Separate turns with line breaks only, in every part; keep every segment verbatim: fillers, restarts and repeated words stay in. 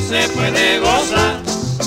se puede gozar.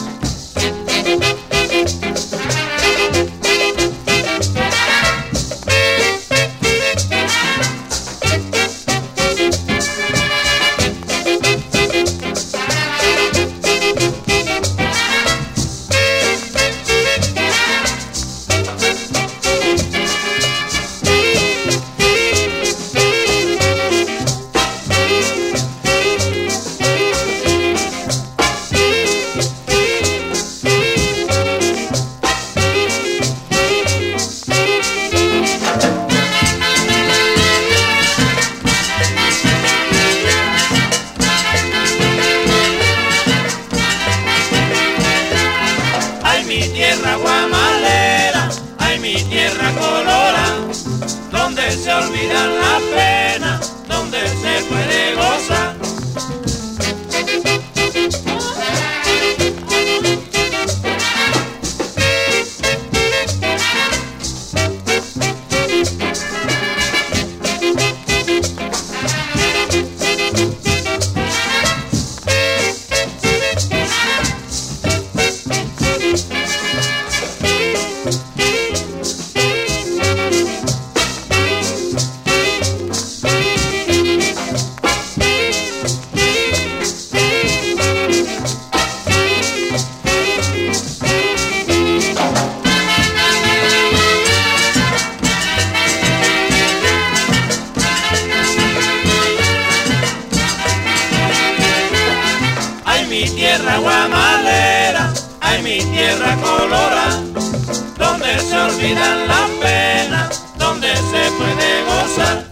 Mi tierra guamalera, ay mi tierra colora, donde se olvidan las penas, donde se puede gozar. Mi tierra guamalera, ay mi tierra colora, donde se olvidan las penas, donde se puede gozar.